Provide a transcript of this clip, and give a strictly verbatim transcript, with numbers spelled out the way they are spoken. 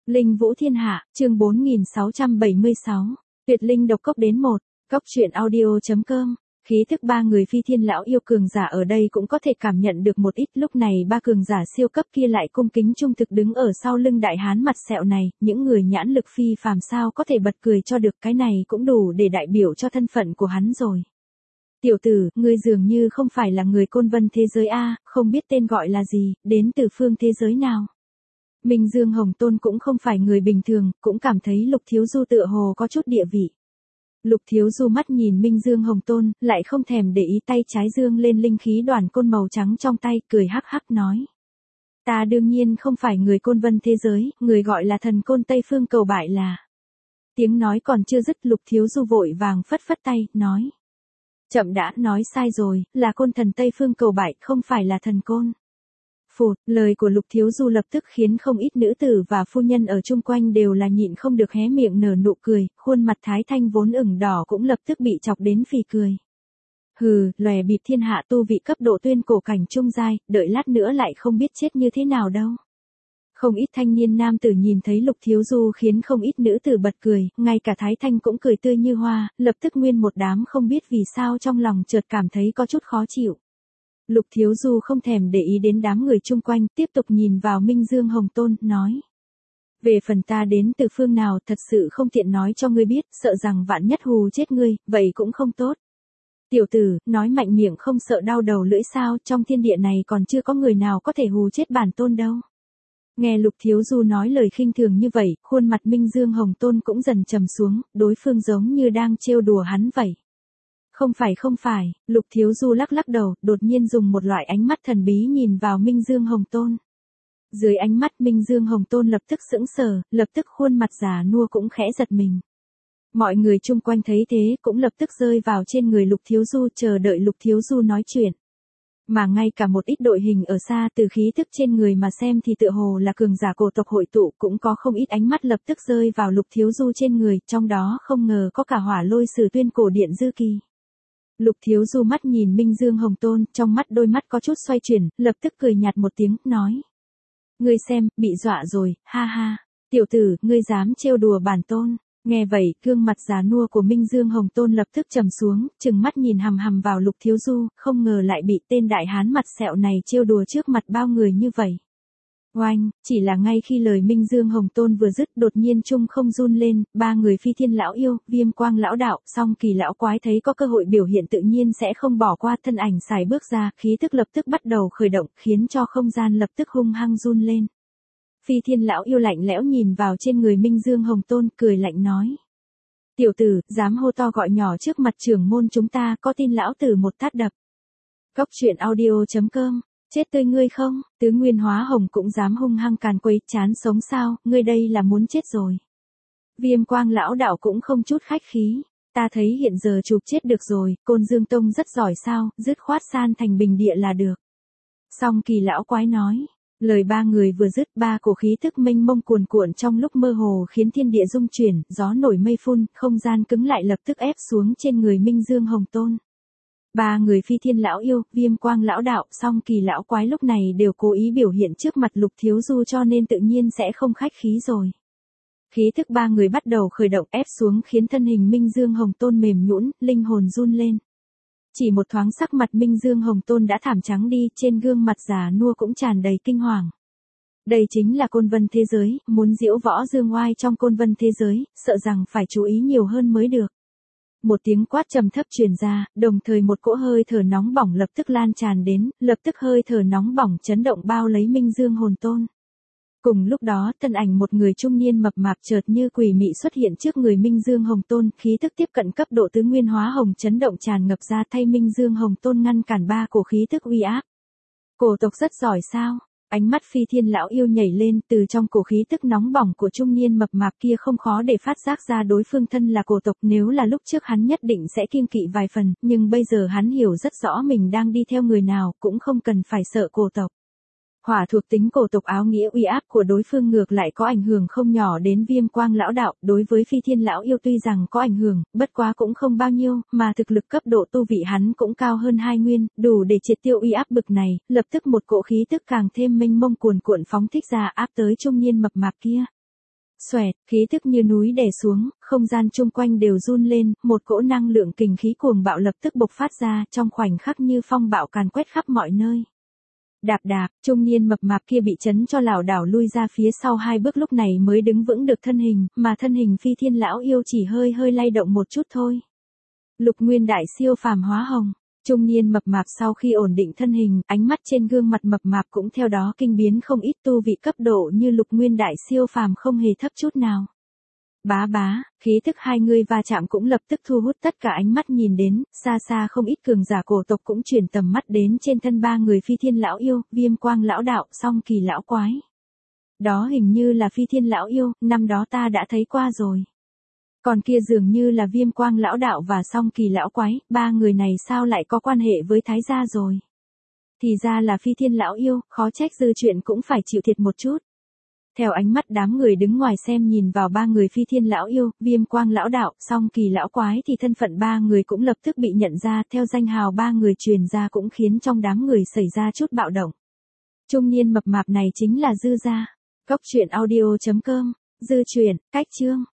Linh Vũ Thiên Hạ, chương bốn nghìn sáu trăm bảy mươi sáu. Tuyệt linh độc cốc đến một. Cốc truyện audio.com. Khí thức ba người phi thiên lão yêu cường giả ở đây cũng có thể cảm nhận được một ít. Lúc này ba cường giả siêu cấp kia lại cung kính trung thực đứng ở sau lưng đại hán mặt sẹo này. Những người nhãn lực phi phàm sao có thể bật cười cho được, cái này cũng đủ để đại biểu cho thân phận của hắn rồi. Tiểu tử, ngươi dường như không phải là người Côn Vân thế giới a, không biết tên gọi là gì, đến từ phương thế giới nào. Minh Dương Hồng Tôn cũng không phải người bình thường, cũng cảm thấy Lục Thiếu Du tựa hồ có chút địa vị. Lục Thiếu Du mắt nhìn Minh Dương Hồng Tôn, lại không thèm để ý, tay trái dương lên linh khí đoàn côn màu trắng trong tay, cười hắc hắc nói. Ta đương nhiên không phải người Côn Vân thế giới, người gọi là thần côn Tây Phương cầu bại là. Tiếng nói còn chưa dứt, Lục Thiếu Du vội vàng phất phất tay, nói. Chậm đã, nói sai rồi, là côn thần Tây Phương cầu bại, không phải là thần côn. Phụt, lời của Lục Thiếu Du lập tức khiến không ít nữ tử và phu nhân ở chung quanh đều là nhịn không được hé miệng nở nụ cười, khuôn mặt Thái Thanh vốn ửng đỏ cũng lập tức bị chọc đến phì cười. Hừ, lòe bịp thiên hạ tu vị cấp độ tuyên cổ cảnh trung giai, đợi lát nữa lại không biết chết như thế nào đâu. Không ít thanh niên nam tử nhìn thấy Lục Thiếu Du khiến không ít nữ tử bật cười, ngay cả Thái Thanh cũng cười tươi như hoa, lập tức nguyên một đám không biết vì sao trong lòng chợt cảm thấy có chút khó chịu. Lục Thiếu Du không thèm để ý đến đám người chung quanh, tiếp tục nhìn vào Minh Dương Hồng Tôn, nói. Về phần ta đến từ phương nào thật sự không tiện nói cho ngươi biết, sợ rằng vạn nhất hù chết ngươi, vậy cũng không tốt. Tiểu tử, nói mạnh miệng không sợ đau đầu lưỡi sao, trong thiên địa này còn chưa có người nào có thể hù chết bản tôn đâu. Nghe Lục Thiếu Du nói lời khinh thường như vậy, khuôn mặt Minh Dương Hồng Tôn cũng dần trầm xuống, đối phương giống như đang trêu đùa hắn vậy. Không phải không phải, Lục Thiếu Du lắc lắc đầu, đột nhiên dùng một loại ánh mắt thần bí nhìn vào Minh Dương Hồng Tôn. Dưới ánh mắt Minh Dương Hồng Tôn lập tức sững sờ, lập tức khuôn mặt già nua cũng khẽ giật mình. Mọi người chung quanh thấy thế cũng lập tức rơi vào trên người Lục Thiếu Du chờ đợi Lục Thiếu Du nói chuyện. Mà ngay cả một ít đội hình ở xa từ khí thức trên người mà xem thì tựa hồ là cường giả cổ tộc hội tụ, cũng có không ít ánh mắt lập tức rơi vào Lục Thiếu Du trên người, trong đó không ngờ có cả Hỏa Lôi Sử Tuyên cổ điện Dư Kỳ. Lục Thiếu Du mắt nhìn Minh Dương Hồng Tôn, trong mắt đôi mắt có chút xoay chuyển, lập tức cười nhạt một tiếng, nói. Ngươi xem, bị dọa rồi, ha ha. Tiểu tử, ngươi dám trêu đùa bản tôn. Nghe vậy, gương mặt già nua của Minh Dương Hồng Tôn lập tức trầm xuống, trừng mắt nhìn hằm hằm vào Lục Thiếu Du, không ngờ lại bị tên đại hán mặt sẹo này trêu đùa trước mặt bao người như vậy. Oanh, chỉ là ngay khi lời Minh Dương Hồng Tôn vừa dứt, đột nhiên trung không run lên, ba người phi thiên lão yêu, Viêm Quang lão đạo, Song Kỳ lão quái thấy có cơ hội biểu hiện tự nhiên sẽ không bỏ qua, thân ảnh xài bước ra, khí tức lập tức bắt đầu khởi động, khiến cho không gian lập tức hung hăng run lên. Phi thiên lão yêu lạnh lẽo nhìn vào trên người Minh Dương Hồng Tôn, cười lạnh nói. Tiểu tử, dám hô to gọi nhỏ trước mặt trưởng môn chúng ta, có tin lão tử một tát đập. Cốc truyện audio.com. Chết tươi ngươi không, tứ nguyên hóa hồng cũng dám hung hăng càn quấy, chán sống sao, ngươi đây là muốn chết rồi. Viêm Quang lão đạo cũng không chút khách khí, ta thấy hiện giờ chụp chết được rồi, Côn Dương Tông rất giỏi sao, dứt khoát san thành bình địa là được. Song Kỳ lão quái nói, lời ba người vừa dứt, ba cổ khí tức mênh mông cuồn cuộn trong lúc mơ hồ khiến thiên địa rung chuyển, gió nổi mây phun, không gian cứng lại lập tức ép xuống trên người Minh Dương Hồng Tôn. Ba người phi thiên lão yêu, Viêm Quang lão đạo, Song Kỳ lão quái lúc này đều cố ý biểu hiện trước mặt Lục Thiếu Du cho nên tự nhiên sẽ không khách khí rồi. Khí thức ba người bắt đầu khởi động ép xuống khiến thân hình Minh Dương Hồng Tôn mềm nhũn, linh hồn run lên. Chỉ một thoáng sắc mặt Minh Dương Hồng Tôn đã thảm trắng đi, trên gương mặt già nua cũng tràn đầy kinh hoàng. Đây chính là Côn Vân thế giới, muốn diễu võ dương oai trong Côn Vân thế giới, sợ rằng phải chú ý nhiều hơn mới được. Một tiếng quát trầm thấp truyền ra, đồng thời một cỗ hơi thở nóng bỏng lập tức lan tràn đến, lập tức hơi thở nóng bỏng chấn động bao lấy Minh Dương Hồng Tôn. Cùng lúc đó, thân ảnh một người trung niên mập mạp chợt như quỷ mị xuất hiện trước người Minh Dương Hồng Tôn, khí tức tiếp cận cấp độ tứ nguyên hóa hồng chấn động tràn ngập ra, thay Minh Dương Hồng Tôn ngăn cản ba cổ khí tức uy áp. Cổ tộc rất giỏi sao? Ánh mắt phi thiên lão yêu nhảy lên, từ trong cổ khí tức nóng bỏng của trung niên mập mạp kia không khó để phát giác ra đối phương thân là cổ tộc, nếu là lúc trước hắn nhất định sẽ kiêng kỵ vài phần, nhưng bây giờ hắn hiểu rất rõ mình đang đi theo người nào, cũng không cần phải sợ cổ tộc. Hỏa thuộc tính cổ tộc áo nghĩa uy áp của đối phương ngược lại có ảnh hưởng không nhỏ đến Viêm Quang lão đạo, đối với phi thiên lão yêu tuy rằng có ảnh hưởng, bất quá cũng không bao nhiêu, mà thực lực cấp độ tu vị hắn cũng cao hơn hai nguyên, đủ để triệt tiêu uy áp bực này, lập tức một cỗ khí tức càng thêm mênh mông cuồn cuộn phóng thích ra áp tới trung niên mập mạp kia. Xoẹt, khí tức như núi đè xuống, không gian chung quanh đều run lên, một cỗ năng lượng kình khí cuồng bạo lập tức bộc phát ra, trong khoảnh khắc như phong bạo càn quét khắp mọi nơi. Đạp đạp, trung niên mập mạp kia bị chấn cho lảo đảo lui ra phía sau hai bước lúc này mới đứng vững được thân hình, mà thân hình Phi Thiên lão yêu chỉ hơi hơi lay động một chút thôi. Lục Nguyên đại siêu phàm hóa hồng. Trung niên mập mạp sau khi ổn định thân hình, ánh mắt trên gương mặt mập mạp cũng theo đó kinh biến không ít, tu vị cấp độ như Lục Nguyên đại siêu phàm không hề thấp chút nào. Bá bá, khí thức hai người va chạm cũng lập tức thu hút tất cả ánh mắt nhìn đến, xa xa không ít cường giả cổ tộc cũng chuyển tầm mắt đến trên thân ba người Phi Thiên lão yêu, Viêm Quang lão đạo, Song Kỳ lão quái. Đó hình như là Phi Thiên lão yêu, năm đó ta đã thấy qua rồi. Còn kia dường như là Viêm Quang lão đạo và Song Kỳ lão quái, ba người này sao lại có quan hệ với Thái gia rồi? Thì ra là Phi Thiên lão yêu, khó trách dư chuyện cũng phải chịu thiệt một chút. Theo ánh mắt đám người đứng ngoài xem nhìn vào ba người Phi Thiên lão yêu, Viêm Quang lão đạo, Song Kỳ lão quái thì thân phận ba người cũng lập tức bị nhận ra, theo danh hào ba người truyền ra cũng khiến trong đám người xảy ra chút bạo động. Trung niên mập mạp này chính là Dư gia. Cốc truyện audio chấm com, Dư truyện, cách chương.